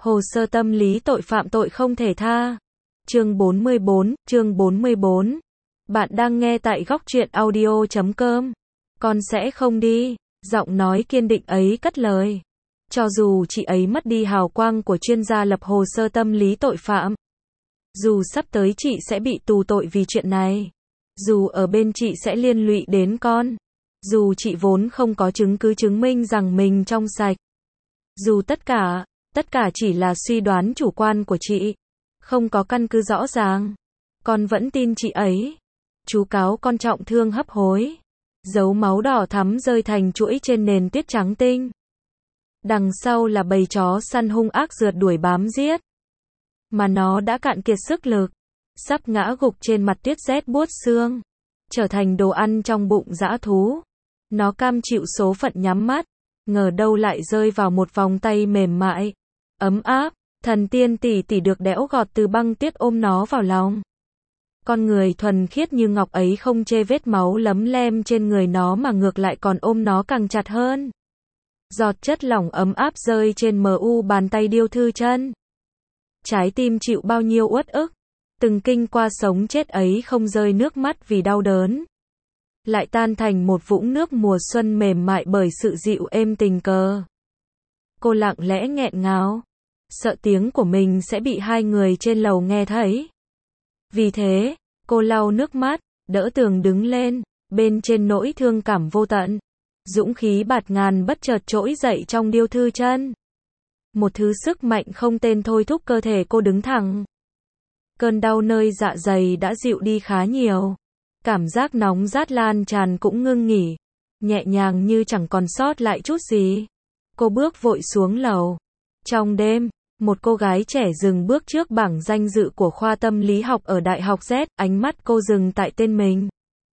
Hồ sơ tâm lý tội phạm tội không thể tha. Chương 44. Bạn đang nghe tại góc truyện audio.com. Con sẽ không đi. Giọng nói kiên định ấy cất lời. Cho dù chị ấy mất đi hào quang của chuyên gia lập hồ sơ tâm lý tội phạm. Dù sắp tới chị sẽ bị tù tội vì chuyện này. Dù ở bên chị sẽ liên lụy đến con. Dù chị vốn không có chứng cứ chứng minh rằng mình trong sạch. Dù tất cả chỉ là suy đoán chủ quan của chị. Không có căn cứ rõ ràng. Con vẫn tin chị ấy. Chú cáo con trọng thương hấp hối. Dấu máu đỏ thắm rơi thành chuỗi trên nền tuyết trắng tinh. Đằng sau là bầy chó săn hung ác rượt đuổi bám giết. Mà nó đã cạn kiệt sức lực. Sắp ngã gục trên mặt tuyết rét buốt xương. Trở thành đồ ăn trong bụng dã thú. Nó cam chịu số phận nhắm mắt. Ngờ đâu lại rơi vào một vòng tay mềm mại. Ấm áp. Thần tiên tỷ tỷ được đẽo gọt từ băng tuyết ôm nó vào lòng. Con người thuần khiết như ngọc ấy không chê vết máu lấm lem trên người nó mà ngược lại còn ôm nó càng chặt hơn. Giọt chất lỏng ấm áp rơi trên mu bàn tay Điêu Thư Chân. Trái tim chịu bao nhiêu uất ức. Từng kinh qua sống chết ấy không rơi nước mắt vì đau đớn. Lại tan thành một vũng nước mùa xuân mềm mại bởi sự dịu êm tình cờ. Cô lặng lẽ nghẹn ngào. Sợ tiếng của mình sẽ bị hai người trên lầu nghe thấy. Vì thế, cô lau nước mắt, đỡ tường đứng lên, bên trên nỗi thương cảm vô tận. Dũng khí bạt ngàn bất chợt trỗi dậy trong Điêu Thư Chân. Một thứ sức mạnh không tên thôi thúc cơ thể cô đứng thẳng. Cơn đau nơi dạ dày đã dịu đi khá nhiều. Cảm giác nóng rát lan tràn cũng ngưng nghỉ. Nhẹ nhàng như chẳng còn sót lại chút gì. Cô bước vội xuống lầu. Trong đêm, một cô gái trẻ dừng bước trước bảng danh dự của khoa tâm lý học ở Đại học Z, ánh mắt cô dừng tại tên mình.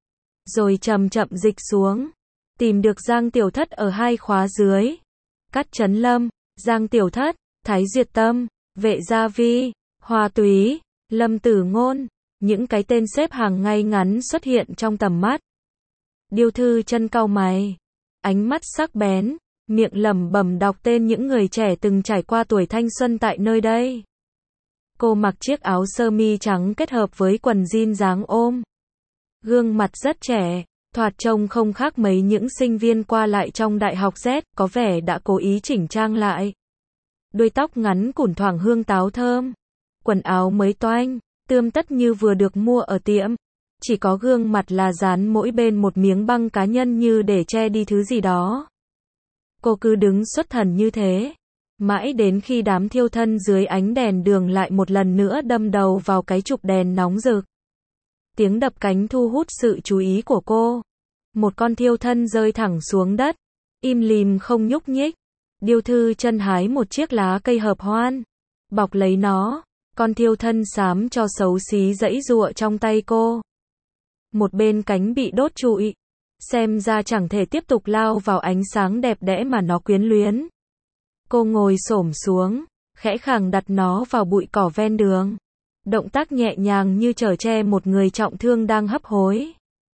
Rồi chậm chậm dịch xuống. Tìm được Giang Tiểu Thất ở hai khóa dưới. Cát Chấn Lâm, Giang Tiểu Thất, Thái Duyệt Tâm, Vệ Gia Vi, Hoa Túy, Lâm Tử Ngôn. Những cái tên xếp hàng ngay ngắn xuất hiện trong tầm mắt. Điêu Thư Chân cau mày. Ánh mắt sắc bén. Miệng lẩm bẩm đọc tên những người trẻ từng trải qua tuổi thanh xuân tại nơi đây. Cô mặc chiếc áo sơ mi trắng kết hợp với quần jean dáng ôm. Gương mặt rất trẻ, thoạt trông không khác mấy những sinh viên qua lại trong Đại học Z, có vẻ đã cố ý chỉnh trang lại. Đuôi tóc ngắn cùn thoảng hương táo thơm. Quần áo mới toanh, tươm tất như vừa được mua ở tiệm. Chỉ có gương mặt là dán mỗi bên một miếng băng cá nhân như để che đi thứ gì đó. Cô cứ đứng xuất thần như thế. Mãi đến khi đám thiêu thân dưới ánh đèn đường lại một lần nữa đâm đầu vào cái trục đèn nóng rực. Tiếng đập cánh thu hút sự chú ý của cô. Một con thiêu thân rơi thẳng xuống đất. Im lìm không nhúc nhích. Điêu Thư Chân hái một chiếc lá cây hợp hoan. Bọc lấy nó. Con thiêu thân xám cho xấu xí giãy giụa trong tay cô. Một bên cánh bị đốt trụi. Xem ra chẳng thể tiếp tục lao vào ánh sáng đẹp đẽ mà nó quyến luyến. Cô ngồi xổm xuống, khẽ khàng đặt nó vào bụi cỏ ven đường. Động tác nhẹ nhàng như chở che một người trọng thương đang hấp hối.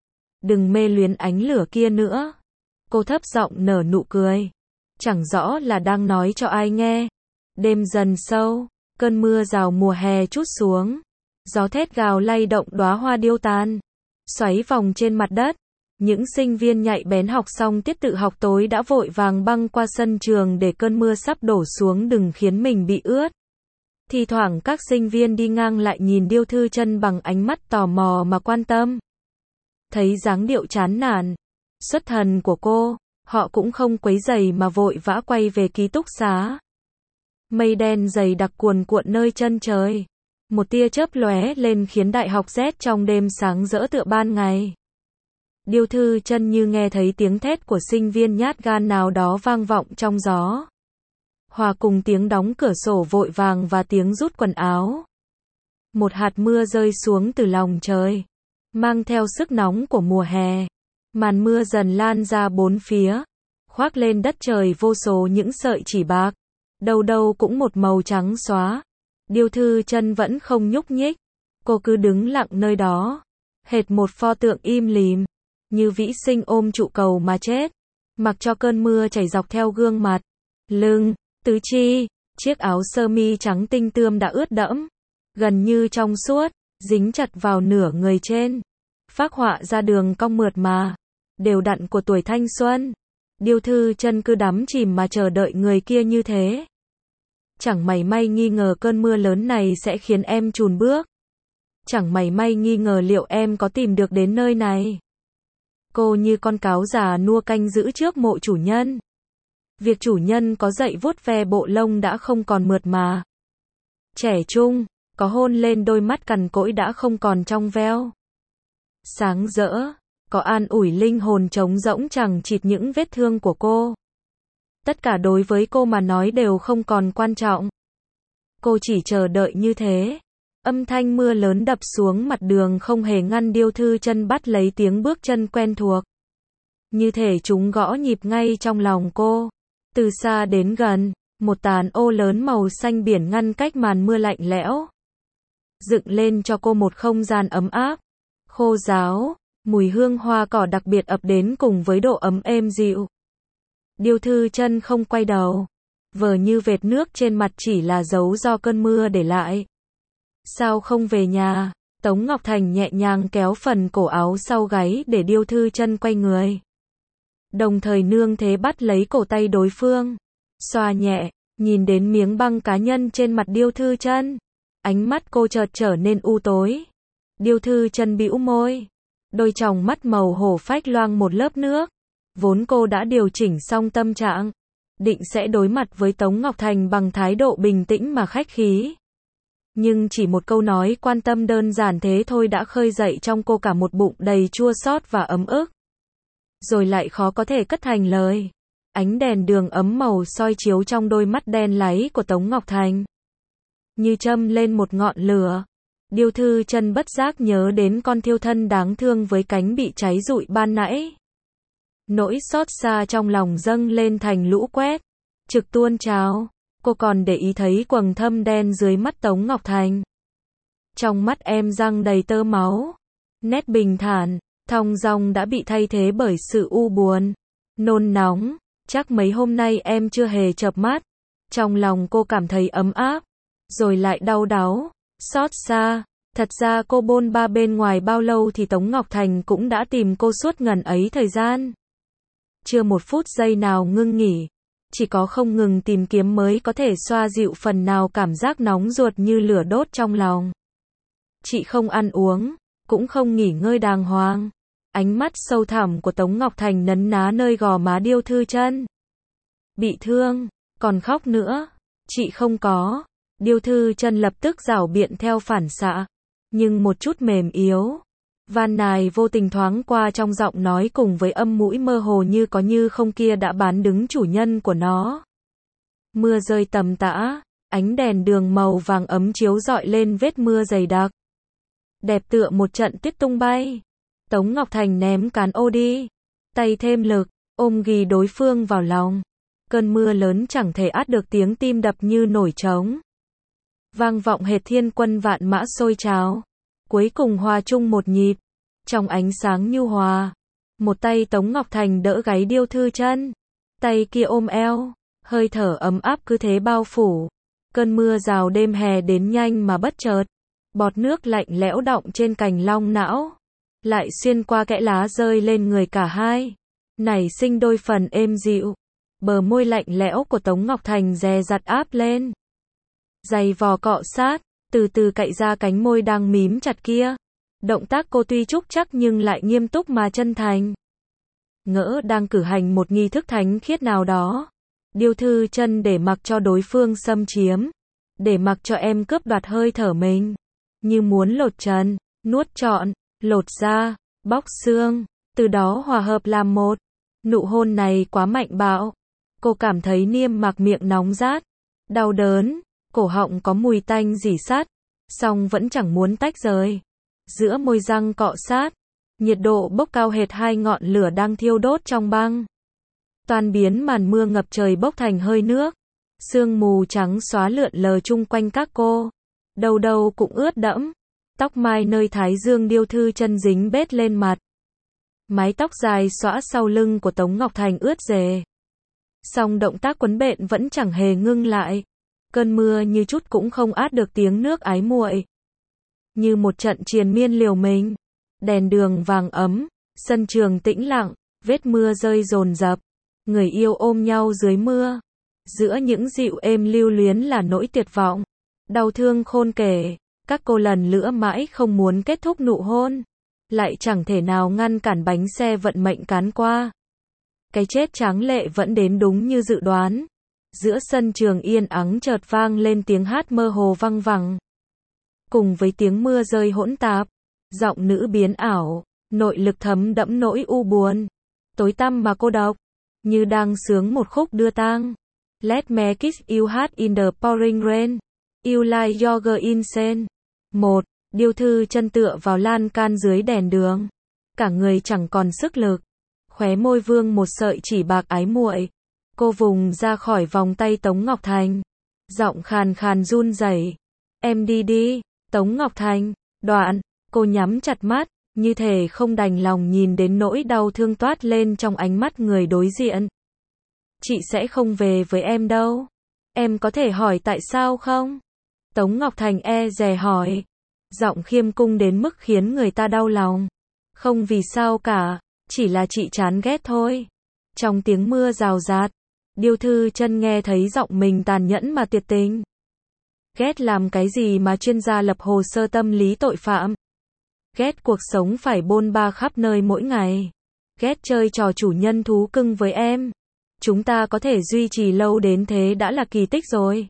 Đừng mê luyến ánh lửa kia nữa. Cô thấp giọng nở nụ cười. Chẳng rõ là đang nói cho ai nghe. Đêm dần sâu, cơn mưa rào mùa hè trút xuống. Gió thét gào lay động đóa hoa điêu tàn. Xoáy vòng trên mặt đất. Những sinh viên nhạy bén học xong tiết tự học tối đã vội vàng băng qua sân trường để cơn mưa sắp đổ xuống đừng khiến mình bị ướt. Thì thoảng các sinh viên đi ngang lại nhìn Điêu Thư Chân bằng ánh mắt tò mò mà quan tâm. Thấy dáng điệu chán nản, xuất thần của cô, họ cũng không quấy rầy mà vội vã quay về ký túc xá. Mây đen dày đặc cuồn cuộn nơi chân trời. Một tia chớp lóe lên khiến Đại học Z trong đêm sáng rỡ tựa ban ngày. Điêu Thư Chân như nghe thấy tiếng thét của sinh viên nhát gan nào đó vang vọng trong gió. Hòa cùng tiếng đóng cửa sổ vội vàng và tiếng rút quần áo. Một hạt mưa rơi xuống từ lòng trời. Mang theo sức nóng của mùa hè. Màn mưa dần lan ra bốn phía. Khoác lên đất trời vô số những sợi chỉ bạc. Đâu đâu cũng một màu trắng xóa. Điêu Thư Chân vẫn không nhúc nhích. Cô cứ đứng lặng nơi đó. Hệt một pho tượng im lìm. Như vĩ sinh ôm trụ cầu mà chết. Mặc cho cơn mưa chảy dọc theo gương mặt, lưng, tứ chi, Chiếc áo sơ mi trắng tinh tươm đã ướt đẫm, gần như trong suốt, dính chặt vào nửa người trên. Phác họa ra đường cong mượt mà, đều đặn của tuổi thanh xuân. Điêu Thư Chân cứ đắm chìm mà chờ đợi người kia như thế. Chẳng mảy may nghi ngờ cơn mưa lớn này sẽ khiến em chùn bước. Chẳng mảy may nghi ngờ liệu em có tìm được đến nơi này. Cô như con cáo già nua canh giữ trước mộ chủ nhân. Việc chủ nhân có dậy vuốt ve bộ lông đã không còn mượt mà. Trẻ trung, có hôn lên đôi mắt cằn cỗi đã không còn trong veo. Sáng rỡ, có an ủi linh hồn trống rỗng chẳng chịt những vết thương của cô. Tất cả đối với cô mà nói đều không còn quan trọng. Cô chỉ chờ đợi như thế. Âm thanh mưa lớn đập xuống mặt đường không hề ngăn Điêu Thư Chân bắt lấy tiếng bước chân quen thuộc. Như thể chúng gõ nhịp ngay trong lòng cô. Từ xa đến gần, một tàn ô lớn màu xanh biển ngăn cách màn mưa lạnh lẽo. Dựng lên cho cô một không gian ấm áp, khô ráo, mùi hương hoa cỏ đặc biệt ập đến cùng với độ ấm êm dịu. Điêu Thư Chân không quay đầu, vờ như vệt nước trên mặt chỉ là dấu do cơn mưa để lại. Sao không về nhà? Tống Ngọc Thành nhẹ nhàng kéo phần cổ áo sau gáy để Điêu Thư Chân quay người. Đồng thời nương thế bắt lấy cổ tay đối phương. Xoa nhẹ, nhìn đến miếng băng cá nhân trên mặt Điêu Thư Chân. Ánh mắt cô chợt trở nên u tối. Điêu Thư Chân bĩu môi. Đôi tròng mắt màu hổ phách loang một lớp nước. Vốn cô đã điều chỉnh xong tâm trạng. Định sẽ đối mặt với Tống Ngọc Thành bằng thái độ bình tĩnh mà khách khí. Nhưng chỉ một câu nói quan tâm đơn giản thế thôi đã khơi dậy trong cô cả một bụng đầy chua xót và ấm ức. Rồi lại khó có thể cất thành lời. Ánh đèn đường ấm màu soi chiếu trong đôi mắt đen láy của Tống Ngọc Thành. Như châm lên một ngọn lửa. Điêu Thư Chân bất giác nhớ đến con thiêu thân đáng thương với cánh bị cháy rụi ban nãy. Nỗi xót xa trong lòng dâng lên thành lũ quét, trực tuôn trào. Cô còn để ý thấy quầng thâm đen dưới mắt Tống Ngọc Thành. Trong mắt em răng đầy tơ máu. Nét bình thản, thong dong đã bị thay thế bởi sự u buồn, nôn nóng. Chắc mấy hôm nay em chưa hề chợp mắt. Trong lòng cô cảm thấy ấm áp, rồi lại đau đáu, xót xa. Thật ra cô bôn ba bên ngoài bao lâu thì Tống Ngọc Thành cũng đã tìm cô suốt ngần ấy thời gian. Chưa một phút giây nào ngưng nghỉ. Chỉ có không ngừng tìm kiếm mới có thể xoa dịu phần nào cảm giác nóng ruột như lửa đốt trong lòng. Chị không ăn uống, cũng không nghỉ ngơi đàng hoàng. Ánh mắt sâu thẳm của Tống Ngọc Thành nấn ná nơi gò má Điêu Thư Chân. Bị thương, còn khóc nữa. Chị không có. Điêu Thư Chân lập tức giảo biện theo phản xạ, nhưng một chút mềm yếu. Van nài vô tình thoáng qua trong giọng nói cùng với âm mũi mơ hồ như có như không kia đã bán đứng chủ nhân của nó. Mưa rơi tầm tã, ánh đèn đường màu vàng ấm chiếu rọi lên vết mưa dày đặc. Đẹp tựa một trận tuyết tung bay. Tống Ngọc Thành ném cán ô đi, tay thêm lực, ôm ghì đối phương vào lòng. Cơn mưa lớn chẳng thể át được tiếng tim đập như nổi trống. Vang vọng hệt thiên quân vạn mã sôi trào. Cuối cùng hòa chung một nhịp. Trong ánh sáng nhu hòa, một tay Tống Ngọc Thành đỡ gáy Điêu Thư Chân, tay kia ôm eo, hơi thở ấm áp cứ thế bao phủ. Cơn mưa rào đêm hè đến nhanh mà bất chợt, bọt nước lạnh lẽo đọng trên cành long não, lại xuyên qua kẽ lá rơi lên người cả hai, nảy sinh đôi phần êm dịu. Bờ môi lạnh lẽo của Tống Ngọc Thành dè dặt áp lên, giày vò cọ sát, từ từ cạy ra cánh môi đang mím chặt kia. Động tác cô tuy trúc chắc nhưng lại nghiêm túc mà chân thành. Ngỡ đang cử hành một nghi thức thánh khiết nào đó. Điêu Thư Chân để mặc cho đối phương xâm chiếm, để mặc cho em cướp đoạt hơi thở mình, như muốn lột trần, nuốt trọn, lột da, bóc xương, từ đó hòa hợp làm một. Nụ hôn này quá mạnh bạo. Cô cảm thấy niêm mạc miệng nóng rát, đau đớn, cổ họng có mùi tanh rỉ sắt, song vẫn chẳng muốn tách rời. Giữa môi răng cọ sát, nhiệt độ bốc cao hệt hai ngọn lửa đang thiêu đốt trong băng. Toàn biến màn mưa ngập trời bốc thành hơi nước. Sương mù trắng xóa lượn lờ chung quanh các cô. Đầu đầu cũng ướt đẫm. Tóc mai nơi thái dương Điêu Thư Chân dính bết lên mặt. Mái tóc dài xõa sau lưng của Tống Ngọc Thành ướt rề. Song động tác quấn bện vẫn chẳng hề ngưng lại. Cơn mưa như chút cũng không át được tiếng nước ái muội. Như một trận triền miên liều mình. Đèn đường vàng ấm, sân trường tĩnh lặng, vết mưa rơi dồn dập. Người yêu ôm nhau dưới mưa. Giữa những dịu êm lưu luyến là nỗi tuyệt vọng. Đau thương khôn kể. Các cô lần lữa mãi không muốn kết thúc nụ hôn. Lại chẳng thể nào ngăn cản bánh xe vận mệnh cán qua. Cái chết tráng lệ vẫn đến đúng như dự đoán. Giữa sân trường yên ắng chợt vang lên tiếng hát mơ hồ văng vẳng. Cùng với tiếng mưa rơi hỗn tạp, giọng nữ biến ảo, nội lực thấm đẫm nỗi u buồn. Tối tăm mà cô độc, như đang sướng một khúc đưa tang. Let me kiss you hard in the pouring rain. You like yoga insane. 1. Điêu Thư chân tựa vào lan can dưới đèn đường. Cả người chẳng còn sức lực. Khóe môi vương một sợi chỉ bạc ái muội. Cô vùng ra khỏi vòng tay Tống Ngọc Thành. Giọng khàn khàn run rẩy. Em đi đi, Tống Ngọc Thành. Đoạn, cô nhắm chặt mắt, như thể không đành lòng nhìn đến nỗi đau thương toát lên trong ánh mắt người đối diện. Chị sẽ không về với em đâu. Em có thể hỏi tại sao không? Tống Ngọc Thành e dè hỏi. Giọng khiêm cung đến mức khiến người ta đau lòng. Không vì sao cả, chỉ là chị chán ghét thôi. Trong tiếng mưa rào rạt, Điêu Thư chân nghe thấy giọng mình tàn nhẫn mà tuyệt tình. Ghét làm cái gì mà chuyên gia lập hồ sơ tâm lý tội phạm? Ghét cuộc sống phải bôn ba khắp nơi mỗi ngày. Ghét chơi trò chủ nhân thú cưng với em. Chúng ta có thể duy trì lâu đến thế đã là kỳ tích rồi.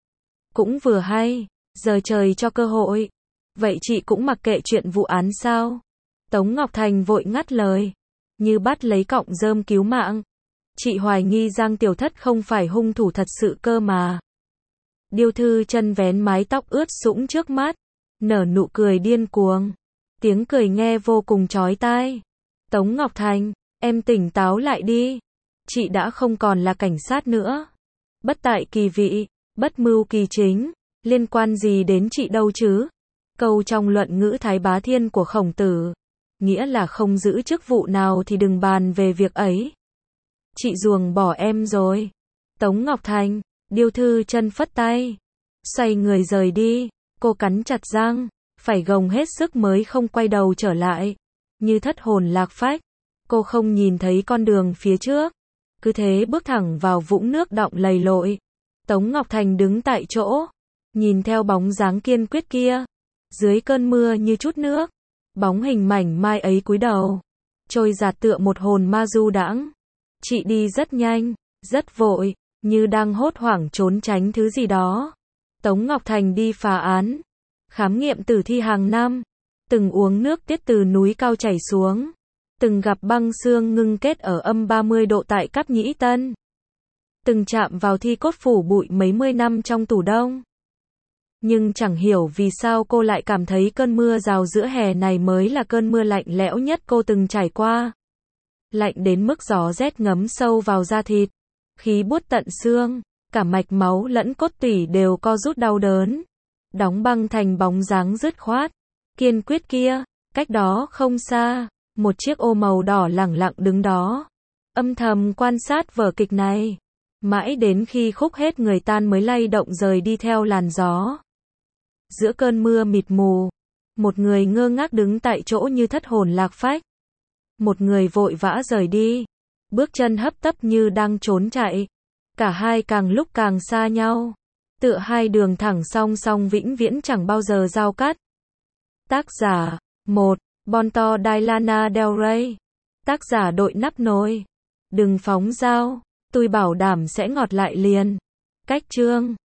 Cũng vừa hay, giờ trời cho cơ hội. Vậy chị cũng mặc kệ chuyện vụ án sao? Tống Ngọc Thành vội ngắt lời, như bắt lấy cọng rơm cứu mạng. Chị hoài nghi Giang Tiểu Thất không phải hung thủ thật sự cơ mà. Điêu Thư chân vén mái tóc ướt sũng trước mắt, nở nụ cười điên cuồng. Tiếng cười nghe vô cùng chói tai. Tống Ngọc Thành, em tỉnh táo lại đi. Chị đã không còn là cảnh sát nữa. Bất tại kỳ vị, bất mưu kỳ chính, liên quan gì đến chị đâu chứ? Câu trong luận ngữ Thái Bá Thiên của Khổng Tử, nghĩa là không giữ chức vụ nào thì đừng bàn về việc ấy. Chị ruồng bỏ em rồi. Tống Ngọc Thành, Điêu Thư chân phất tay, xoay người rời đi. Cô cắn chặt răng, phải gồng hết sức mới không quay đầu trở lại. Như thất hồn lạc phách, cô không nhìn thấy con đường phía trước. Cứ thế bước thẳng vào vũng nước đọng lầy lội. Tống Ngọc Thành đứng tại chỗ, nhìn theo bóng dáng kiên quyết kia. Dưới cơn mưa như chút nước, bóng hình mảnh mai ấy cúi đầu, trôi dạt tựa một hồn ma du đãng. Chị đi rất nhanh, rất vội, như đang hốt hoảng trốn tránh thứ gì đó. Tống Ngọc Thành đi phá án, khám nghiệm tử thi hàng năm, từng uống nước tiết từ núi cao chảy xuống, từng gặp băng xương ngưng kết ở âm 30 độ tại Cáp Nhĩ Tân, từng chạm vào thi cốt phủ bụi mấy mươi năm trong tủ đông. Nhưng chẳng hiểu vì sao cô lại cảm thấy cơn mưa rào giữa hè này mới là cơn mưa lạnh lẽo nhất cô từng trải qua. Lạnh đến mức gió rét ngấm sâu vào da thịt, khí buốt tận xương, cả mạch máu lẫn cốt tủy đều co rút đau đớn. Đóng băng thành bóng dáng dứt khoát, kiên quyết kia, cách đó không xa, một chiếc ô màu đỏ lẳng lặng đứng đó, âm thầm quan sát vở kịch này. Mãi đến khi khúc hết người tan mới lay động rời đi theo làn gió. Giữa cơn mưa mịt mù, một người ngơ ngác đứng tại chỗ như thất hồn lạc phách. Một người vội vã rời đi, bước chân hấp tấp như đang trốn chạy. Cả hai càng lúc càng xa nhau, tựa hai đường thẳng song song vĩnh viễn chẳng bao giờ giao cắt. Tác giả 1. Bonto Diana Del Rey. Tác giả đội nắp nồi. Đừng phóng dao, tôi bảo đảm sẽ ngọt lại liền. Cách chương